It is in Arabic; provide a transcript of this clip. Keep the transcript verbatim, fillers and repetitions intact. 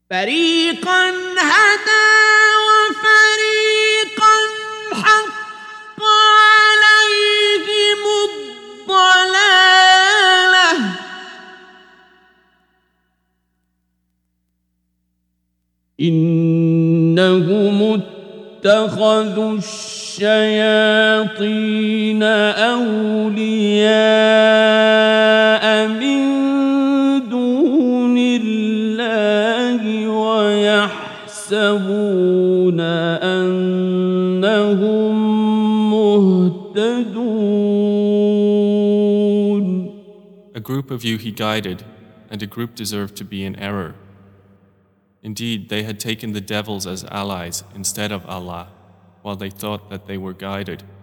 فريقا هدى وفريقا حق عليهم الضلالة إنهم اتخذوا الشياطين أولياء من دون الله ويحسبون أنهم مهتدون. A group of you he guided, and a group deserved to be in error. Indeed, they had taken the devils as allies instead of Allah, while they thought that they were guided.